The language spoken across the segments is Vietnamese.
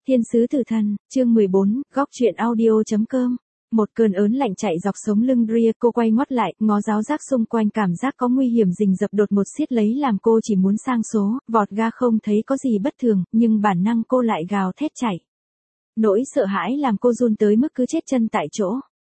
Thiên sứ tử thần, chương 14, góc truyện audio.com. Một cơn ớn lạnh chạy dọc sống lưng Drea, cô quay ngoắt lại, ngó giáo giác xung quanh, cảm giác có nguy hiểm rình rập đột một siết lấy làm cô chỉ muốn sang số, vọt ga không thấy có gì bất thường, nhưng bản năng cô lại gào thét chạy. Nỗi sợ hãi làm cô run tới mức cứ chết chân tại chỗ.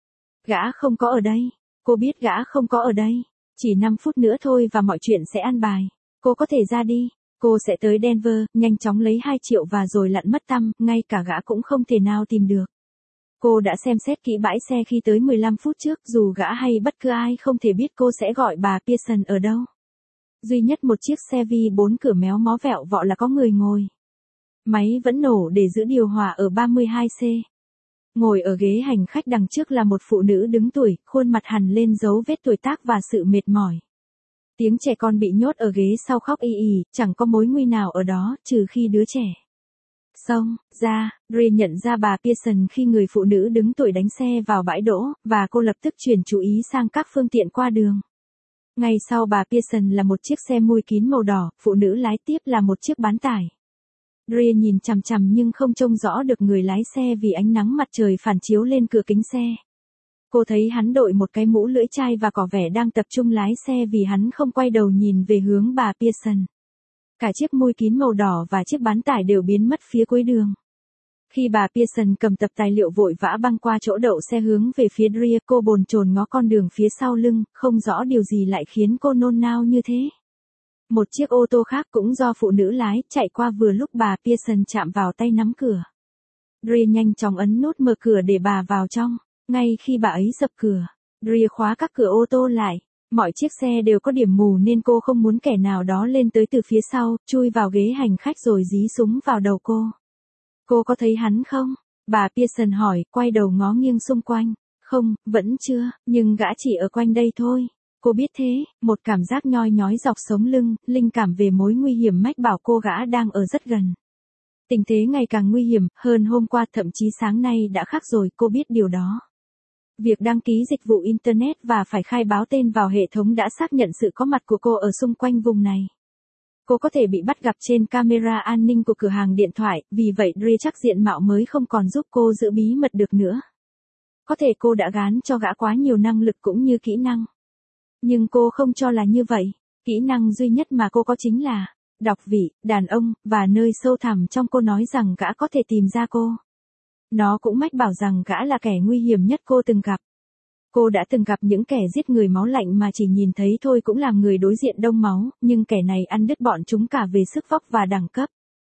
Gã không có ở đây, cô biết gã không có ở đây, chỉ 5 phút nữa thôi và mọi chuyện sẽ an bài, cô có thể ra đi. Cô sẽ tới Denver, nhanh chóng lấy 2 triệu và rồi lặn mất tăm, ngay cả gã cũng không thể nào tìm được. Cô đã xem xét kỹ bãi xe khi tới 15 phút trước, dù gã hay bất cứ ai không thể biết cô sẽ gọi bà Pearson ở đâu. Duy nhất một chiếc xe V4 cửa méo mó vẹo vọ là có người ngồi. Máy vẫn nổ để giữ điều hòa ở 32C. Ngồi ở ghế hành khách đằng trước là một phụ nữ đứng tuổi, khuôn mặt hằn lên dấu vết tuổi tác và sự mệt mỏi. Tiếng trẻ con bị nhốt ở ghế sau khóc ì ì, chẳng có mối nguy nào ở đó, trừ khi đứa trẻ xông ra. Drea nhận ra bà Pearson khi người phụ nữ đứng tuổi đánh xe vào bãi đỗ, và cô lập tức chuyển chú ý sang các phương tiện qua đường. Ngay sau bà Pearson là một chiếc xe mui kín màu đỏ, phụ nữ lái tiếp là một chiếc bán tải. Drea nhìn chằm chằm nhưng không trông rõ được người lái xe vì ánh nắng mặt trời phản chiếu lên cửa kính xe. Cô thấy hắn đội một cái mũ lưỡi chai và có vẻ đang tập trung lái xe vì hắn không quay đầu nhìn về hướng bà Pearson. Cả chiếc mui kín màu đỏ và chiếc bán tải đều biến mất phía cuối đường. Khi bà Pearson cầm tập tài liệu vội vã băng qua chỗ đậu xe hướng về phía Drea, cô bồn chồn ngó con đường phía sau lưng, không rõ điều gì lại khiến cô nôn nao như thế. Một chiếc ô tô khác cũng do phụ nữ lái, chạy qua vừa lúc bà Pearson chạm vào tay nắm cửa. Drea nhanh chóng ấn nút mở cửa để bà vào trong. Ngay khi bà ấy dập cửa, Drea khóa các cửa ô tô lại. Mọi chiếc xe đều có điểm mù nên cô không muốn kẻ nào đó lên tới từ phía sau, chui vào ghế hành khách rồi dí súng vào đầu cô. Cô có thấy hắn không? Bà Pearson hỏi, quay đầu ngó nghiêng xung quanh. Không, vẫn chưa, nhưng gã chỉ ở quanh đây thôi. Cô biết thế, một cảm giác nhoi nhói dọc sống lưng, linh cảm về mối nguy hiểm mách bảo cô gã đang ở rất gần. Tình thế ngày càng nguy hiểm, hơn hôm qua thậm chí sáng nay đã khác rồi, cô biết điều đó. Việc đăng ký dịch vụ Internet và phải khai báo tên vào hệ thống đã xác nhận sự có mặt của cô ở xung quanh vùng này. Cô có thể bị bắt gặp trên camera an ninh của cửa hàng điện thoại, vì vậy Drea chắc diện mạo mới không còn giúp cô giữ bí mật được nữa. Có thể cô đã gán cho gã quá nhiều năng lực cũng như kỹ năng. Nhưng cô không cho là như vậy, kỹ năng duy nhất mà cô có chính là đọc vị, đàn ông, và nơi sâu thẳm trong cô nói rằng gã có thể tìm ra cô. Nó cũng mách bảo rằng gã là kẻ nguy hiểm nhất cô từng gặp. Cô đã từng gặp những kẻ giết người máu lạnh mà chỉ nhìn thấy thôi cũng làm người đối diện đông máu, nhưng kẻ này ăn đứt bọn chúng cả về sức vóc và đẳng cấp.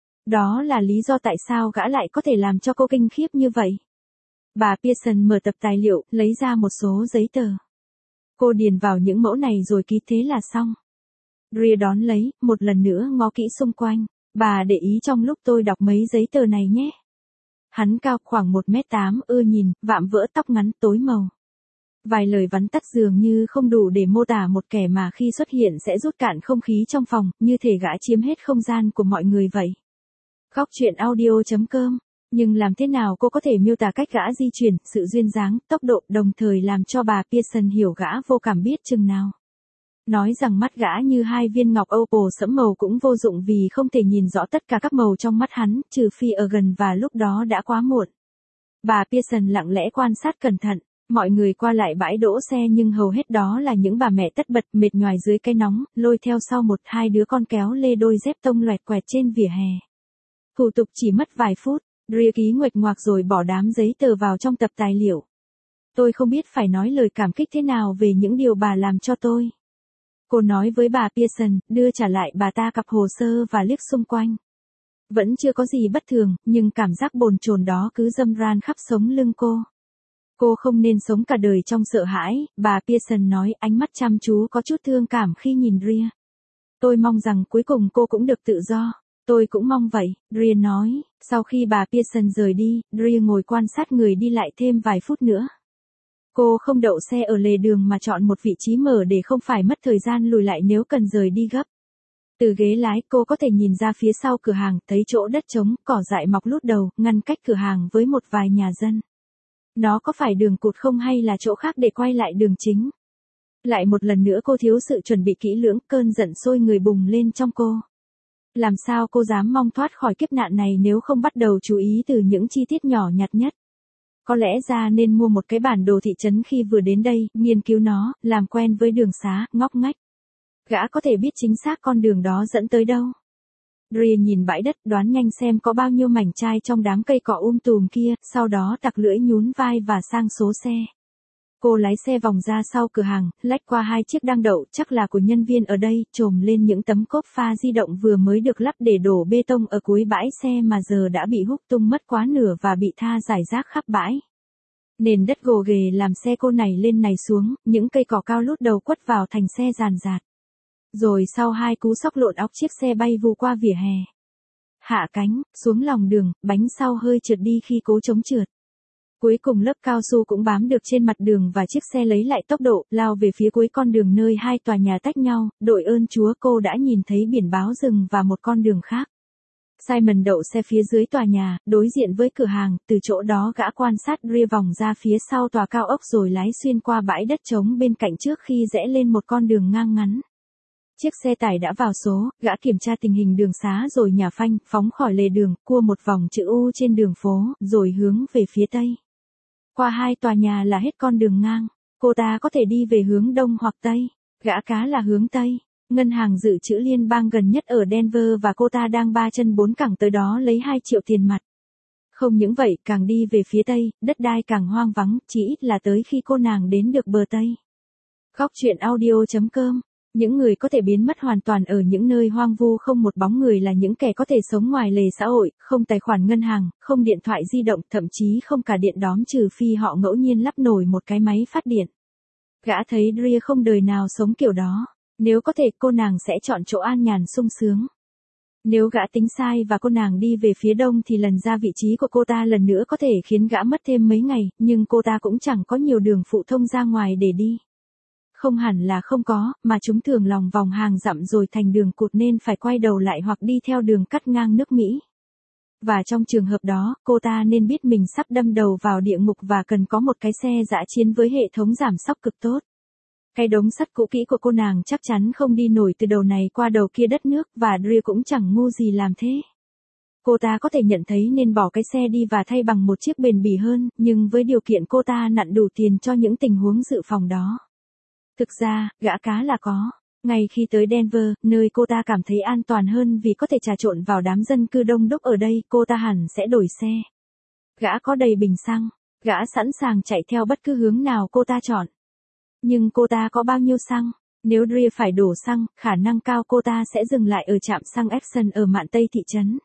Đó là lý do tại sao gã lại có thể làm cho cô kinh khiếp như vậy. Bà Pearson mở tập tài liệu, lấy ra một số giấy tờ. Cô điền vào những mẫu này rồi ký thế là xong. Drea đón lấy, một lần nữa ngó kỹ xung quanh. Bà để ý trong lúc tôi đọc mấy giấy tờ này nhé. Hắn cao khoảng 1m8, ưa nhìn, vạm vỡ tóc ngắn, tối màu. Vài lời vắn tắt dường như không đủ để mô tả một kẻ mà khi xuất hiện sẽ rút cạn không khí trong phòng, như thể gã chiếm hết không gian của mọi người vậy. Góc truyện audio.com. Nhưng làm thế nào cô có thể miêu tả cách gã di chuyển, sự duyên dáng, tốc độ, đồng thời làm cho bà Pearson hiểu gã vô cảm biết chừng nào. Nói rằng mắt gã như 2 viên ngọc opal sẫm màu cũng vô dụng vì không thể nhìn rõ tất cả các màu trong mắt hắn, trừ phi ở gần và lúc đó đã quá muộn. Bà Pearson lặng lẽ quan sát cẩn thận, mọi người qua lại bãi đỗ xe nhưng hầu hết đó là những bà mẹ tất bật mệt nhoài dưới cái nóng, lôi theo sau 1-2 đứa con kéo lê đôi dép tông loẹt quẹt trên vỉa hè. Thủ tục chỉ mất vài phút, Drea ký nguệch ngoạc rồi bỏ đám giấy tờ vào trong tập tài liệu. Tôi không biết phải nói lời cảm kích thế nào về những điều bà làm cho tôi. Cô nói với bà Pearson, đưa trả lại bà ta cặp hồ sơ và liếc xung quanh. Vẫn chưa có gì bất thường, nhưng cảm giác bồn chồn đó cứ râm ran khắp sống lưng cô. Cô không nên sống cả đời trong sợ hãi, bà Pearson nói, ánh mắt chăm chú có chút thương cảm khi nhìn Drea. Tôi mong rằng cuối cùng cô cũng được tự do. Tôi cũng mong vậy, Drea nói. Sau khi bà Pearson rời đi, Drea ngồi quan sát người đi lại thêm vài phút nữa. Cô không đậu xe ở lề đường mà chọn một vị trí mở để không phải mất thời gian lùi lại nếu cần rời đi gấp. Từ ghế lái cô có thể nhìn ra phía sau cửa hàng, thấy chỗ đất trống, cỏ dại mọc lút đầu, ngăn cách cửa hàng với một vài nhà dân. Nó có phải đường cụt không hay là chỗ khác để quay lại đường chính? Lại một lần nữa cô thiếu sự chuẩn bị kỹ lưỡng, cơn giận sôi người bùng lên trong cô. Làm sao cô dám mong thoát khỏi kiếp nạn này nếu không bắt đầu chú ý từ những chi tiết nhỏ nhặt nhất. Có lẽ ra nên mua một cái bản đồ thị trấn khi vừa đến đây, nghiên cứu nó, làm quen với đường xá, ngóc ngách. Gã có thể biết chính xác con đường đó dẫn tới đâu. Drea nhìn bãi đất, đoán nhanh xem có bao nhiêu mảnh chai trong đám cây cỏ tùm kia, sau đó tặc lưỡi nhún vai và sang số xe. Cô lái xe vòng ra sau cửa hàng, lách qua 2 chiếc đang đậu, chắc là của nhân viên ở đây, chồm lên những tấm cốp pha di động vừa mới được lắp để đổ bê tông ở cuối bãi xe mà giờ đã bị húc tung mất quá nửa và bị tha rải rác khắp bãi. Nền đất gồ ghề làm xe cô này lên này xuống, những cây cỏ cao lút đầu quất vào thành xe ràn rạt. Rồi sau 2 cú xóc lộn óc chiếc xe bay vù qua vỉa hè. Hạ cánh, xuống lòng đường, bánh sau hơi trượt đi khi cố chống trượt. Cuối cùng lớp cao su cũng bám được trên mặt đường và chiếc xe lấy lại tốc độ, lao về phía cuối con đường nơi 2 tòa nhà tách nhau, đội ơn Chúa cô đã nhìn thấy biển báo dừng và một con đường khác. Simon đậu xe phía dưới tòa nhà, đối diện với cửa hàng, từ chỗ đó gã quan sát Drea vòng ra phía sau tòa cao ốc rồi lái xuyên qua bãi đất trống bên cạnh trước khi rẽ lên một con đường ngang ngắn. Chiếc xe tải đã vào số, gã kiểm tra tình hình đường xá rồi nhả phanh, phóng khỏi lề đường, cua một vòng chữ U trên đường phố, rồi hướng về phía tây. Qua 2 tòa nhà là hết con đường ngang, cô ta có thể đi về hướng đông hoặc tây, gã cá là hướng tây. Ngân hàng dự trữ liên bang gần nhất ở Denver và cô ta đang 3 chân 4 cẳng tới đó lấy 2 triệu tiền mặt. Không những vậy, càng đi về phía tây, đất đai càng hoang vắng, chỉ ít là tới khi cô nàng đến được bờ tây. Góc truyện audio.com. Những người có thể biến mất hoàn toàn ở những nơi hoang vu không một bóng người là những kẻ có thể sống ngoài lề xã hội, không tài khoản ngân hàng, không điện thoại di động, thậm chí không cả điện đóm trừ phi họ ngẫu nhiên lắp nổi một cái máy phát điện. Gã thấy Drea không đời nào sống kiểu đó. Nếu có thể cô nàng sẽ chọn chỗ an nhàn sung sướng. Nếu gã tính sai và cô nàng đi về phía đông thì lần ra vị trí của cô ta lần nữa có thể khiến gã mất thêm mấy ngày, nhưng cô ta cũng chẳng có nhiều đường phụ thông ra ngoài để đi. Không hẳn là không có, mà chúng thường lòng vòng hàng dặm rồi thành đường cụt nên phải quay đầu lại hoặc đi theo đường cắt ngang nước Mỹ. Và trong trường hợp đó, cô ta nên biết mình sắp đâm đầu vào địa ngục và cần có một cái xe dã chiến với hệ thống giảm xóc cực tốt. Cái đống sắt cũ kỹ của cô nàng chắc chắn không đi nổi từ đầu này qua đầu kia đất nước và Drea cũng chẳng ngu gì làm thế. Cô ta có thể nhận thấy nên bỏ cái xe đi và thay bằng một chiếc bền bỉ hơn, nhưng với điều kiện cô ta nặn đủ tiền cho những tình huống dự phòng đó. Thực ra, gã cá là có. Ngay khi tới Denver, nơi cô ta cảm thấy an toàn hơn vì có thể trà trộn vào đám dân cư đông đúc ở đây, cô ta hẳn sẽ đổi xe. Gã có đầy bình xăng. Gã sẵn sàng chạy theo bất cứ hướng nào cô ta chọn. Nhưng cô ta có bao nhiêu xăng? Nếu Drea phải đổ xăng, khả năng cao cô ta sẽ dừng lại ở trạm xăng Exxon ở mạn Tây thị trấn.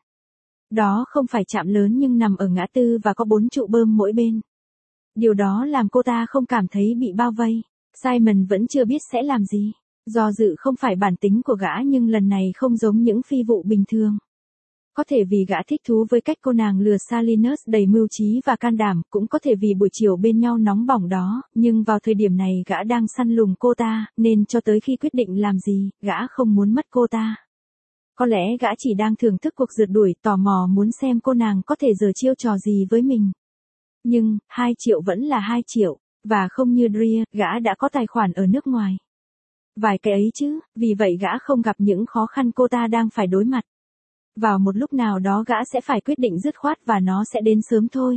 Đó không phải trạm lớn nhưng nằm ở ngã tư và có 4 trụ bơm mỗi bên. Điều đó làm cô ta không cảm thấy bị bao vây. Simon vẫn chưa biết sẽ làm gì. Do dự không phải bản tính của gã nhưng lần này không giống những phi vụ bình thường. Có thể vì gã thích thú với cách cô nàng lừa Salinas đầy mưu trí và can đảm, cũng có thể vì buổi chiều bên nhau nóng bỏng đó, nhưng vào thời điểm này gã đang săn lùng cô ta, nên cho tới khi quyết định làm gì, gã không muốn mất cô ta. Có lẽ gã chỉ đang thưởng thức cuộc rượt đuổi, tò mò muốn xem cô nàng có thể giở chiêu trò gì với mình. Nhưng, 2 triệu vẫn là 2 triệu, và không như Drea, gã đã có tài khoản ở nước ngoài. Vài cái ấy chứ, vì vậy gã không gặp những khó khăn cô ta đang phải đối mặt. Vào một lúc nào đó gã sẽ phải quyết định dứt khoát và nó sẽ đến sớm thôi.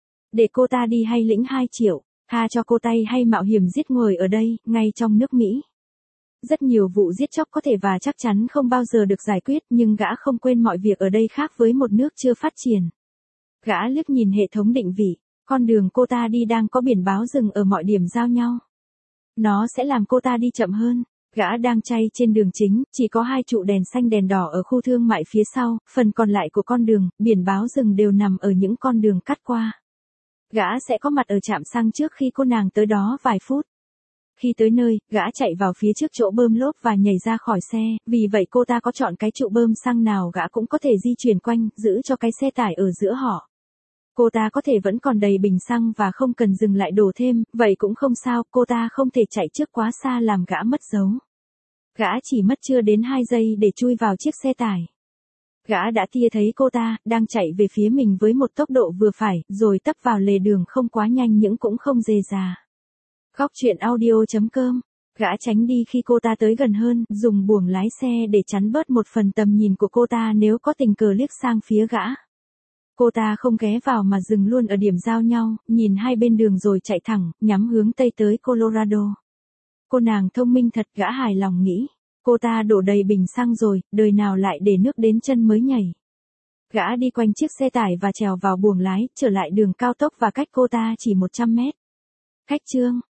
Để cô ta đi hay lĩnh 2 triệu, tha cho cô tay hay mạo hiểm giết người ở đây, ngay trong nước Mỹ. Rất nhiều vụ giết chóc có thể và chắc chắn không bao giờ được giải quyết nhưng gã không quên mọi việc ở đây khác với một nước chưa phát triển. Gã liếc nhìn hệ thống định vị, con đường cô ta đi đang có biển báo dừng ở mọi điểm giao nhau. Nó sẽ làm cô ta đi chậm hơn. Gã đang chay trên đường chính, chỉ có 2 trụ đèn xanh đèn đỏ ở khu thương mại phía sau, phần còn lại của con đường, biển báo dừng đều nằm ở những con đường cắt qua. Gã sẽ có mặt ở trạm xăng trước khi cô nàng tới đó vài phút. Khi tới nơi, gã chạy vào phía trước chỗ bơm lốp và nhảy ra khỏi xe, vì vậy cô ta có chọn cái trụ bơm xăng nào gã cũng có thể di chuyển quanh, giữ cho cái xe tải ở giữa họ. Cô ta có thể vẫn còn đầy bình xăng và không cần dừng lại đổ thêm, vậy cũng không sao, cô ta không thể chạy trước quá xa làm gã mất dấu. Gã chỉ mất chưa đến 2 giây để chui vào chiếc xe tải. Gã đã tia thấy cô ta, đang chạy về phía mình với một tốc độ vừa phải, rồi tấp vào lề đường không quá nhanh nhưng cũng không dề dà. Góc truyện audio.com Gã tránh đi khi cô ta tới gần hơn, dùng buồng lái xe để chắn bớt một phần tầm nhìn của cô ta nếu có tình cờ liếc sang phía gã. Cô ta không ghé vào mà dừng luôn ở điểm giao nhau, nhìn hai bên đường rồi chạy thẳng, nhắm hướng tây tới Colorado. Cô nàng thông minh thật, gã hài lòng nghĩ. Cô ta đổ đầy bình xăng rồi, đời nào lại để nước đến chân mới nhảy. Gã đi quanh chiếc xe tải và trèo vào buồng lái, trở lại đường cao tốc và cách cô ta chỉ 100 mét. Khách trương,